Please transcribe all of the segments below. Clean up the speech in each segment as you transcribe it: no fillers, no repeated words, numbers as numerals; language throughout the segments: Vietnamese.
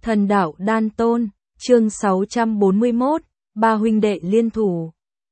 Thần đạo đan tôn, chương 641, ba huynh đệ liên thủ.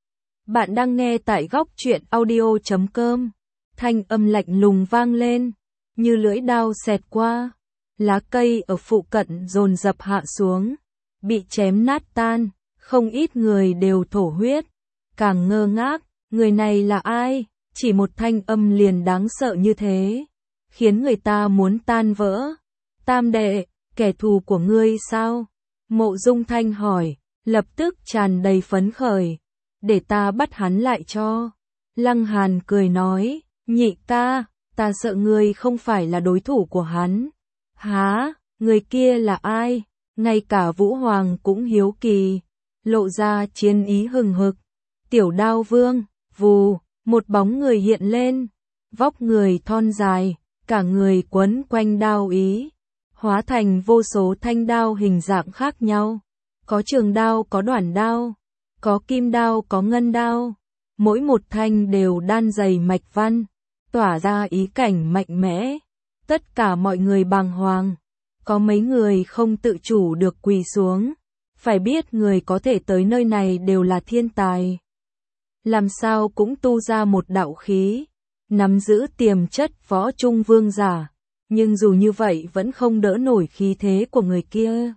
Bạn đang nghe tại góc truyện audio.com. Thanh âm lạnh lùng vang lên, như lưỡi đao xẹt qua. Lá cây ở phụ cận dồn dập hạ xuống, bị chém nát tan, không ít người đều thổ huyết. Càng ngơ ngác, người này là ai? Chỉ một thanh âm liền đáng sợ như thế, khiến người ta muốn tan vỡ. Tam đệ, kẻ thù của ngươi sao? Mộ Dung Thanh hỏi, lập tức tràn đầy phấn khởi. Để ta bắt hắn lại cho. Lăng Hàn cười nói, nhị ca, ta sợ ngươi không phải là đối thủ của hắn. Hả, người kia là ai? Ngay cả Vũ Hoàng cũng hiếu kỳ, lộ ra chiến ý hừng hực. Tiểu Đao Vương, vù, một bóng người hiện lên, vóc người thon dài, cả người quấn quanh đao ý, hóa thành vô số thanh đao hình dạng khác nhau. Có trường đao, có đoạn đao, có kim đao, có ngân đao. Mỗi một thanh đều đan dày mạch văn, tỏa ra ý cảnh mạnh mẽ. Tất cả mọi người bàng hoàng, có mấy người không tự chủ được quỳ xuống. Phải biết người có thể tới nơi này đều là thiên tài. Làm sao cũng tu ra một đạo khí, nắm giữ tiềm chất võ trung vương giả. Nhưng dù như vậy vẫn không đỡ nổi khí thế của người kia.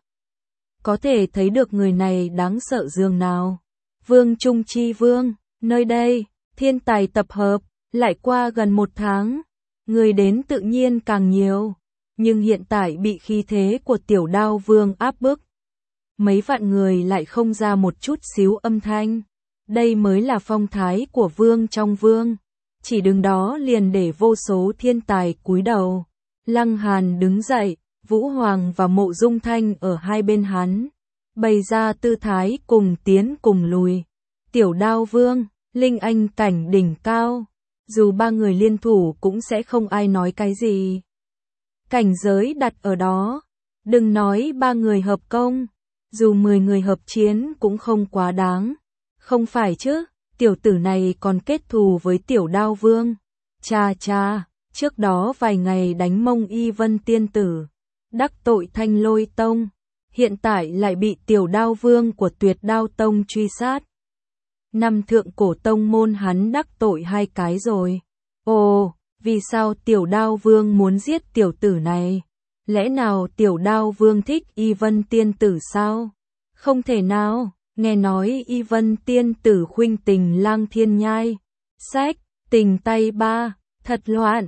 Có thể thấy được người này đáng sợ dường nào. Vương Trung Chi Vương, nơi đây, thiên tài tập hợp, lại qua gần 1 tháng. Người đến tự nhiên càng nhiều, nhưng hiện tại bị khí thế của Tiểu Đao Vương áp bức. Mấy vạn người lại không ra một chút xíu âm thanh. Đây mới là phong thái của vương trong vương. Chỉ đứng đó liền để vô số thiên tài cúi đầu. Lăng Hàn đứng dậy, Vũ Hoàng và Mộ Dung Thanh ở hai bên hắn, bày ra tư thái cùng tiến cùng lùi. Tiểu Đao Vương, Linh Anh cảnh đỉnh cao, dù ba người liên thủ cũng sẽ không ai nói cái gì. Cảnh giới đặt ở đó, đừng nói ba người hợp công, dù 10 người hợp chiến cũng không quá đáng. Không phải chứ, tiểu tử này còn kết thù với Tiểu Đao Vương. Cha cha. Trước đó vài ngày đánh mông Y Vân Tiên Tử, đắc tội Thanh Lôi Tông, hiện tại lại bị Tiểu Đao Vương của Tuyệt Đao Tông truy sát. Năm thượng cổ tông môn hắn đắc tội 2 cái rồi. Ồ, vì sao Tiểu Đao Vương muốn giết tiểu tử này? Lẽ nào Tiểu Đao Vương thích Y Vân Tiên Tử sao? Không thể nào, nghe nói Y Vân Tiên Tử khuynh tình Lang Thiên Nhai. Sách, tình tay ba, thật loạn.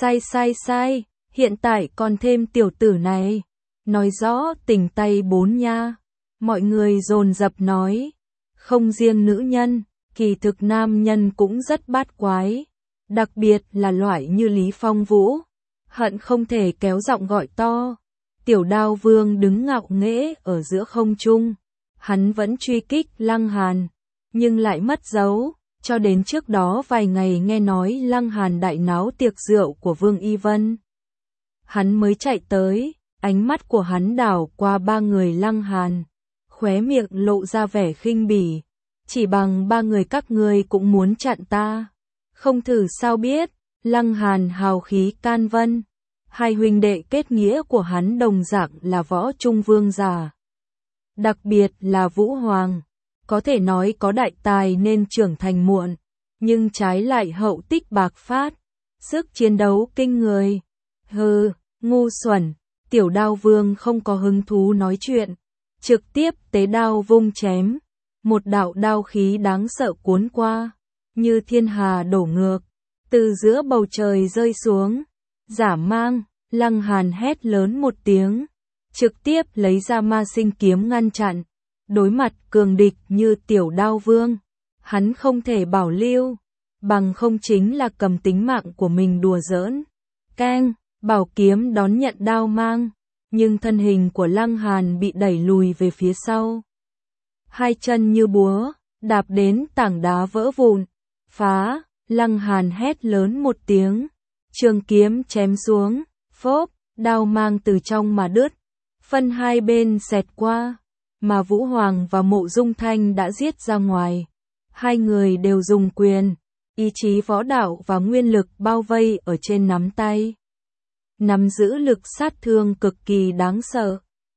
Sai, hiện tại còn thêm tiểu tử này. Nói rõ tình tay 4 nha. Mọi người dồn dập nói. Không riêng nữ nhân, kỳ thực nam nhân cũng rất bát quái. Đặc biệt là loại như Lý Phong Vũ. Hận không thể kéo giọng gọi to. Tiểu Đao Vương đứng ngạo nghễ ở giữa không trung. Hắn vẫn truy kích Lăng Hàn, nhưng lại mất dấu. Cho đến trước đó vài ngày nghe nói Lăng Hàn đại náo tiệc rượu của Vương Y Vân. Hắn mới chạy tới, ánh mắt của hắn đảo qua ba người Lăng Hàn, khóe miệng lộ ra vẻ khinh bỉ. Chỉ bằng ba người các ngươi cũng muốn chặn ta. Không thử sao biết, Lăng Hàn hào khí can vân. Hai huynh đệ kết nghĩa của hắn đồng dạng là võ trung vương giả. Đặc biệt là Vũ Hoàng. Có thể nói có đại tài nên trưởng thành muộn, nhưng trái lại hậu tích bạc phát, sức chiến đấu kinh người. Hừ, ngu xuẩn, Tiểu Đao Vương không có hứng thú nói chuyện, trực tiếp tế đao vung chém, một đạo đao khí đáng sợ cuốn qua, như thiên hà đổ ngược, từ giữa bầu trời rơi xuống. Giả mang, Lăng Hàn hét lớn một tiếng, trực tiếp lấy ra ma sinh kiếm ngăn chặn. Đối mặt cường địch như Tiểu Đao Vương, hắn không thể bảo lưu, bằng không chính là cầm tính mạng của mình đùa giỡn. Keng, bảo kiếm đón nhận đao mang, nhưng thân hình của Lăng Hàn bị đẩy lùi về phía sau. Hai chân như búa, đạp đến tảng đá vỡ vụn. Phá, Lăng Hàn hét lớn một tiếng, trường kiếm chém xuống, phốp, đao mang từ trong mà đứt, phân hai bên xẹt qua. Mà Vũ Hoàng và Mộ Dung Thanh đã giết ra ngoài. Hai người đều dùng quyền, ý chí võ đạo và nguyên lực bao vây ở trên nắm tay. Nắm giữ lực sát thương cực kỳ đáng sợ.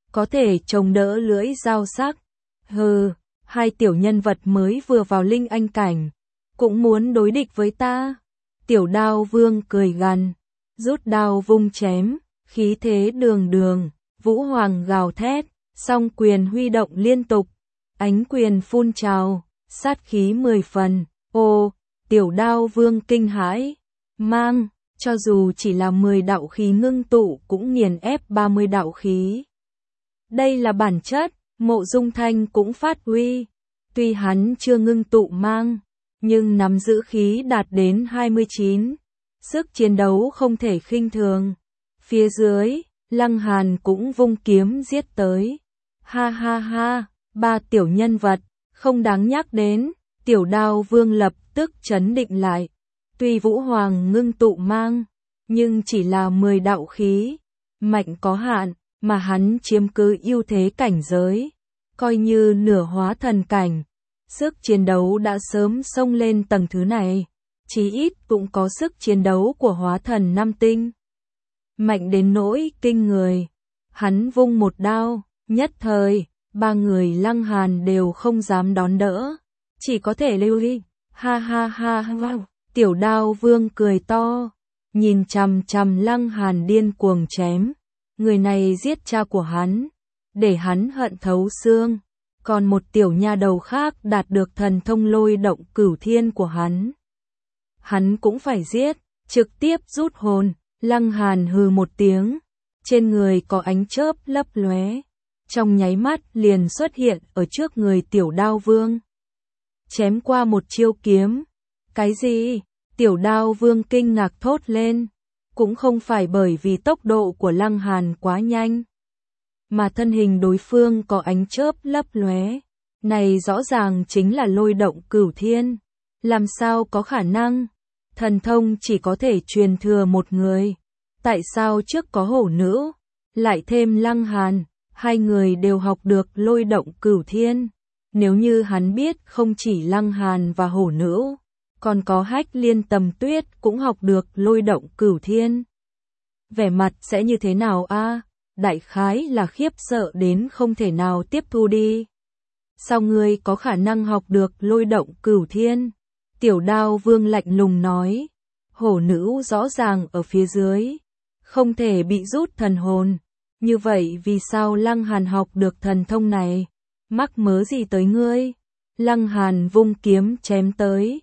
có thể chống đỡ lưỡi dao sắc. Hừ, hai tiểu nhân vật mới vừa vào linh anh cảnh, cũng muốn đối địch với ta. Tiểu Đao Vương cười gằn, rút đao vung chém, khí thế đường đường, Vũ Hoàng gào thét, song quyền huy động liên tục, ánh quyền phun trào, sát khí 10 phần. Ô, Tiểu Đao Vương kinh hãi, mang, cho dù chỉ là 10 đạo khí ngưng tụ cũng nghiền ép 30 đạo khí. Đây là bản chất, Mộ Dung Thanh cũng phát huy, tuy hắn chưa ngưng tụ mang, nhưng nắm giữ khí đạt đến 29, sức chiến đấu không thể khinh thường. Phía dưới, Lăng Hàn cũng vung kiếm giết tới. Ha ha ha, ba tiểu nhân vật, không đáng nhắc đến. Tiểu Đao Vương lập tức trấn định lại. Tuy Vũ Hoàng ngưng tụ mang, nhưng chỉ là 10 đạo khí, mạnh có hạn, mà hắn chiếm cứ ưu thế cảnh giới, coi như nửa hóa thần cảnh. Sức chiến đấu đã sớm xông lên tầng thứ này, chí ít cũng có sức chiến đấu của hóa thần 5 tinh. Mạnh đến nỗi kinh người. Hắn vung một đao, nhất thời, ba người Lăng Hàn đều không dám đón đỡ, chỉ có thể lưu đi. Ha ha ha ha, Tiểu Đao Vương cười to, nhìn chằm chằm Lăng Hàn điên cuồng chém. Người này giết cha của hắn, để hắn hận thấu xương. Còn một tiểu nha đầu khác đạt được thần thông lôi động cửu thiên của hắn cũng phải giết, trực tiếp rút hồn. Lăng Hàn hừ một tiếng, trên người có ánh chớp lấp lóe, trong nháy mắt liền xuất hiện ở trước người Tiểu Đao Vương. Chém qua một chiêu kiếm. Cái gì? Tiểu Đao Vương kinh ngạc thốt lên, cũng không phải bởi vì tốc độ của Lăng Hàn quá nhanh, mà thân hình đối phương có ánh chớp lấp lóe, này rõ ràng chính là lôi động cửu thiên. Làm sao có khả năng? Thần thông chỉ có thể truyền thừa một người. Tại sao trước có hổ nữ, lại thêm Lăng Hàn, hai người đều học được lôi động cửu thiên? Nếu như hắn biết không chỉ Lăng Hàn và hổ nữ, còn có Hách Liên Tầm Tuyết cũng học được lôi động cửu thiên, vẻ mặt sẽ như thế nào a? Đại khái là khiếp sợ đến không thể nào tiếp thu đi. Sao ngươi có khả năng học được lôi động cửu thiên? Tiểu Đao Vương lạnh lùng nói, hổ nữ rõ ràng ở phía dưới, không thể bị rút thần hồn. Như vậy vì sao Lăng Hàn học được thần thông này? Mắc mớ gì tới ngươi? Lăng Hàn vung kiếm chém tới,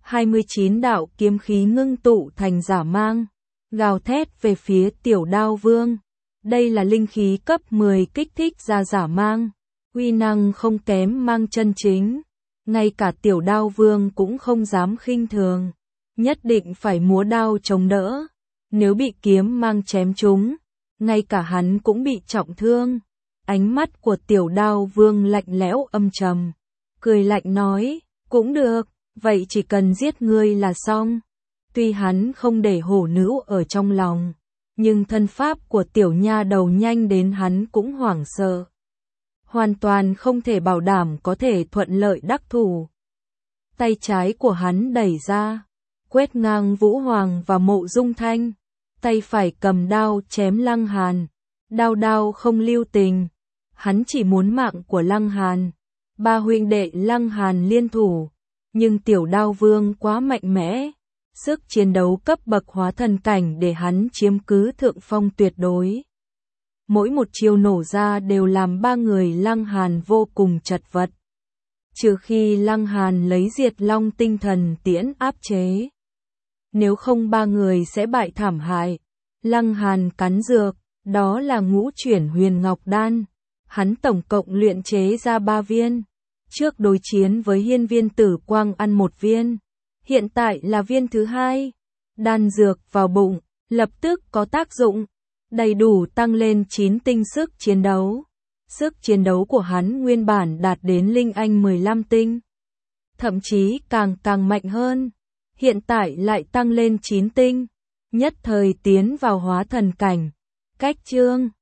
29 đạo kiếm khí ngưng tụ thành giả mang, gào thét về phía Tiểu Đao Vương. Đây là linh khí cấp 10 kích thích ra giả mang, uy năng không kém mang chân chính. Ngay cả Tiểu Đao Vương cũng không dám khinh thường, nhất định phải múa đao chống đỡ. Nếu bị kiếm mang chém trúng, ngay cả hắn cũng bị trọng thương. Ánh mắt của Tiểu Đao Vương lạnh lẽo âm trầm, cười lạnh nói, cũng được, vậy chỉ cần giết ngươi là xong. Tuy hắn không để hổ nữ ở trong lòng, nhưng thân pháp của tiểu nha đầu nhanh đến hắn cũng hoảng sợ. Hoàn toàn không thể bảo đảm có thể thuận lợi đắc thủ. Tay trái của hắn đẩy ra, quét ngang Vũ Hoàng và Mộ Dung Thanh. Tay phải cầm đao chém Lăng Hàn, đao đao không lưu tình. Hắn chỉ muốn mạng của Lăng Hàn. Ba huynh đệ Lăng Hàn liên thủ, nhưng Tiểu Đao Vương quá mạnh mẽ, sức chiến đấu cấp bậc hóa thần cảnh để hắn chiếm cứ thượng phong tuyệt đối. Mỗi một chiêu nổ ra đều làm ba người Lăng Hàn vô cùng chật vật. Trừ khi Lăng Hàn lấy Diệt Long tinh thần tiễn áp chế, nếu không ba người sẽ bại thảm hại. Lăng Hàn cắn dược, đó là ngũ chuyển huyền ngọc đan. Hắn tổng cộng luyện chế ra 3 viên. Trước đối chiến với Hiên Viên Tử Quang ăn 1 viên, hiện tại là viên thứ 2. Đan dược vào bụng, lập tức có tác dụng, đầy đủ tăng lên 9 tinh sức chiến đấu. Sức chiến đấu của hắn nguyên bản đạt đến linh anh 15 tinh, thậm chí càng mạnh hơn. Hiện tại lại tăng lên 9 tinh, nhất thời tiến vào hóa thần cảnh. Cách chương